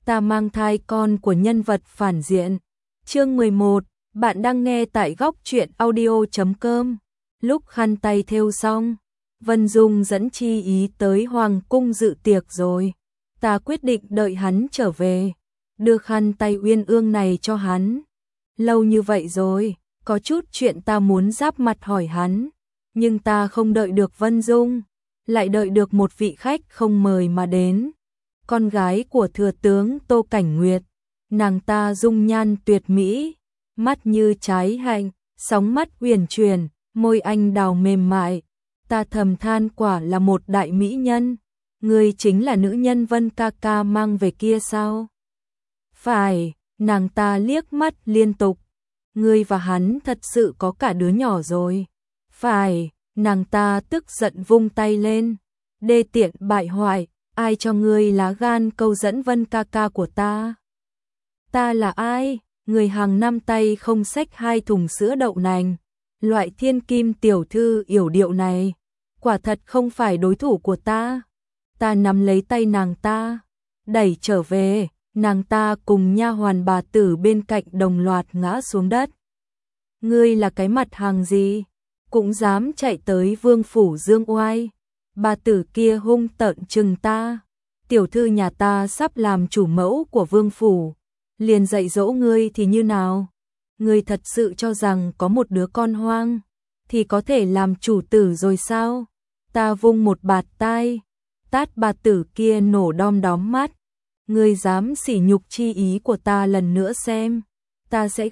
ta mang thai con của nhân vật phản diện. Chương 11, bạn đang nghe tại góc truyện audio.com. Lúc khăn tay thêu xong, Vân Dung dẫn Chi Ý tới hoàng cung dự tiệc rồi. Ta quyết định đợi hắn trở về, đưa khăn tay uyên ương này cho hắn. Lâu như vậy rồi, có chút chuyện ta muốn giáp mặt hỏi hắn, nhưng ta không đợi được Vân Dung, lại đợi được một vị khách không mời mà đến. Con gái của thừa tướng Tô Cảnh Nguyệt, nàng ta dung nhan tuyệt mỹ, mắt như trái hạnh, sóng mắt uyển chuyển, môi anh đào mềm mại. Ta thầm than quả là một đại mỹ nhân. Ngươi chính là nữ nhân Vân ca ca mang về kia sao? Phải, nàng ta liếc mắt liên tục. Ngươi và hắn thật sự có cả đứa nhỏ rồi. Phải, nàng ta tức giận vung tay lên. Đê tiện bại hoại, ai cho ngươi lá gan câu dẫn Vân ca ca của ta? Ta là ai? Người hàng năm tay không xách 2 thùng sữa đậu nành. Loại thiên kim tiểu thư yểu điệu này, quả thật không phải đối thủ của ta. Ta nắm lấy tay nàng ta, đẩy trở về, nàng ta cùng nha hoàn bà tử bên cạnh đồng loạt ngã xuống đất. Ngươi là cái mặt hàng gì? Cũng dám chạy tới vương phủ dương oai. Bà tử kia hung tợn trừng ta. Tiểu thư nhà ta sắp làm chủ mẫu của vương phủ, liền dạy dỗ ngươi thì như nào? Ngươi thật sự cho rằng có một đứa con hoang thì có thể làm chủ tử rồi sao? Ta vung một bạt tai, tát bà tử kia nổ đom đóm mắt. Ngươi dám sỉ nhục Chi Ý của ta lần nữa xem, ta sẽ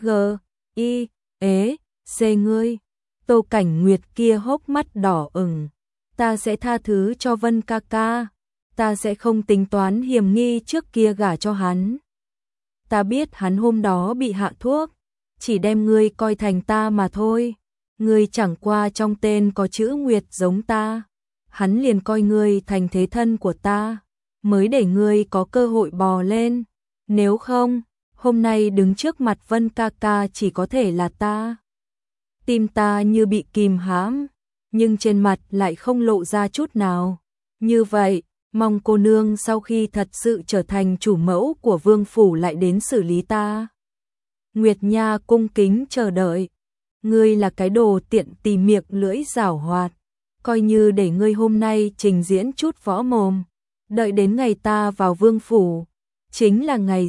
xê ngươi. Tô Cảnh Nguyệt kia hốc mắt đỏ ửng. Ta sẽ tha thứ cho Vân ca ca, ta sẽ không tính toán hiểm nghi trước kia gả cho hắn. Ta biết hắn hôm đó bị hạ thuốc, chỉ đem ngươi coi thành ta mà thôi. Ngươi chẳng qua trong tên có chữ Nguyệt giống ta, hắn liền coi ngươi thành thế thân của ta, mới để ngươi có cơ hội bò lên. Nếu không, hôm nay đứng trước mặt Vân ca ca chỉ có thể là ta. Tim ta như bị kìm hãm, nhưng trên mặt lại không lộ ra chút nào. Như vậy, mong cô nương sau khi thật sự trở thành chủ mẫu của vương phủ lại đến xử lý ta. Nguyệt Nha cung kính chờ đợi. Ngươi là cái đồ tiện tì miệng lưỡi giảo hoạt, coi như để ngươi hôm nay trình diễn chút võ mồm, đợi đến ngày ta vào vương phủ, chính là ngày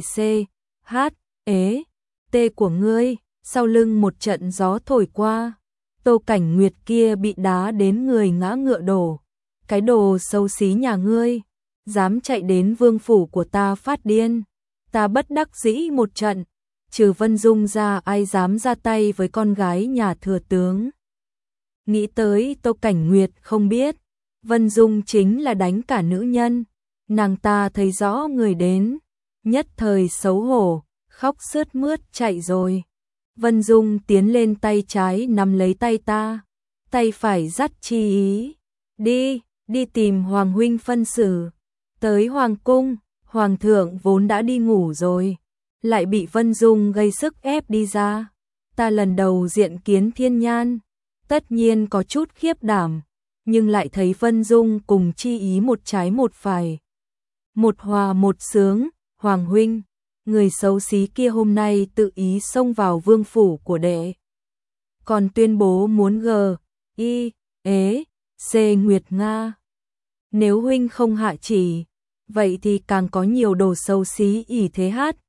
CHT của ngươi. Sau lưng một trận gió thổi qua, Tô Cảnh Nguyệt kia bị đá đến người ngã ngựa đổ. Cái đồ xấu xí nhà ngươi, dám chạy đến vương phủ của ta phát điên. Ta bất đắc dĩ một trận, trừ Vân Dung ra ai dám ra tay với con gái nhà thừa tướng. Nghĩ tới Tô Cảnh Nguyệt không biết, Vân Dung chính là đánh cả nữ nhân. Nàng ta thấy rõ người đến, nhất thời xấu hổ, khóc sướt mướt chạy rồi. Vân Dung tiến lên, tay trái nắm lấy tay ta, tay phải dắt Chi Ý. Đi tìm Hoàng huynh phân xử. Tới Hoàng cung, Hoàng thượng vốn đã đi ngủ rồi, lại bị Vân Dung gây sức ép đi ra. Ta lần đầu diện kiến Thiên Nhan, tất nhiên có chút khiếp đảm, nhưng lại thấy Vân Dung cùng Chi Ý một trái một phải, một hòa một sướng. Hoàng huynh, người xấu xí kia hôm nay tự ý xông vào vương phủ của đệ, còn tuyên bố muốn xê Nguyệt Nga. Nếu huynh không hạ chỉ, vậy thì càng có nhiều đồ xấu xí ỷ thế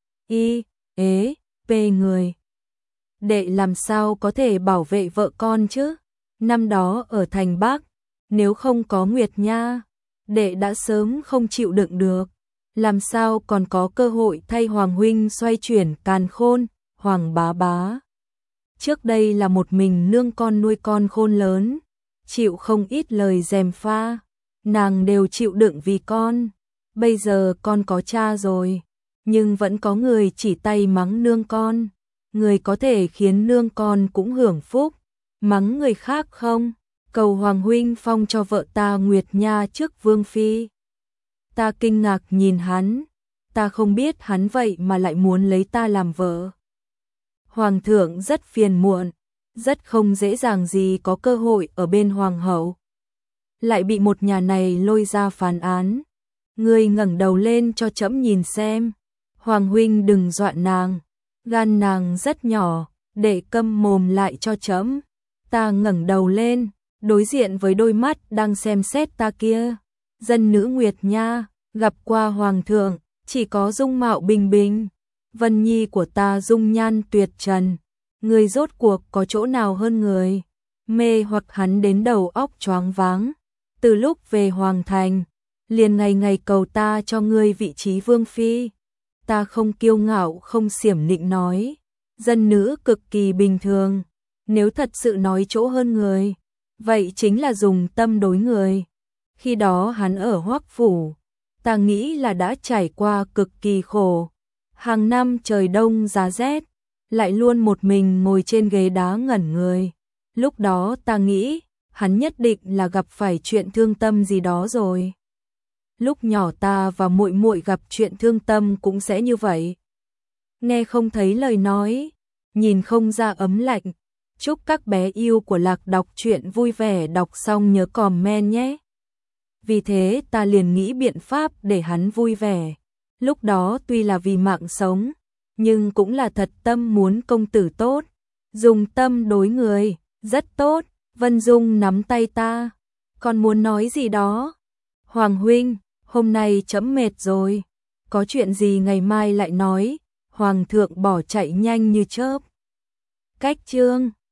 người. Đệ làm sao có thể bảo vệ vợ con chứ? Năm đó ở thành Bắc, nếu không có Nguyệt Nha, đệ đã sớm không chịu đựng được. Làm sao còn có cơ hội thay Hoàng huynh xoay chuyển càn khôn. Hoàng bá bá trước đây là một mình nương con nuôi con khôn lớn, chịu không ít lời gièm pha, nàng đều chịu đựng vì con. Bây giờ con có cha rồi, nhưng vẫn có người chỉ tay mắng nương con. Người có thể khiến nương con cũng hưởng phúc, mắng người khác không? Cầu Hoàng huynh phong cho vợ ta Nguyệt Nha trước vương phi. Ta kinh ngạc nhìn hắn, ta không biết hắn vậy mà lại muốn lấy ta làm vợ. Hoàng thượng rất phiền muộn, rất không dễ dàng gì có cơ hội ở bên hoàng hậu. Lại bị một nhà này lôi ra phán án. Ngươi ngẩng đầu lên cho trẫm nhìn xem. Hoàng huynh đừng dọa nàng, gan nàng rất nhỏ, để câm mồm lại cho trẫm. Ta ngẩng đầu lên, đối diện với đôi mắt đang xem xét ta kia. Dân nữ Nguyệt Nha, gặp qua hoàng thượng, chỉ có dung mạo bình bình. Vân nhi của ta dung nhan tuyệt trần, người rốt cuộc có chỗ nào hơn người? Mê hoặc hắn đến đầu óc choáng váng. Từ lúc về hoàng thành, liền ngày ngày cầu ta cho ngươi vị trí vương phi. Ta không kiêu ngạo không xiểm nịnh nói, dân nữ cực kỳ bình thường. Nếu thật sự nói chỗ hơn người, vậy chính là dùng tâm đối người. Khi đó hắn ở Hoắc phủ, ta nghĩ là đã trải qua cực kỳ khổ. Hàng năm trời đông giá rét, lại luôn một mình ngồi trên ghế đá ngẩn người. Lúc đó ta nghĩ, hắn nhất định là gặp phải chuyện thương tâm gì đó rồi. Lúc nhỏ ta và muội muội gặp chuyện thương tâm cũng sẽ như vậy. Nghe không thấy lời nói, nhìn không ra ấm lạnh. Chúc các bé yêu của Lạc đọc truyện vui vẻ, đọc xong nhớ comment nhé. Vì thế ta liền nghĩ biện pháp để hắn vui vẻ. Lúc đó tuy là vì mạng sống, nhưng cũng là thật tâm muốn công tử tốt. Dùng tâm đối người, rất tốt. Vân Dung nắm tay ta, còn muốn nói gì đó. Hoàng huynh, hôm nay trẫm mệt rồi, có chuyện gì ngày mai lại nói. Hoàng thượng bỏ chạy nhanh như chớp. Cách chương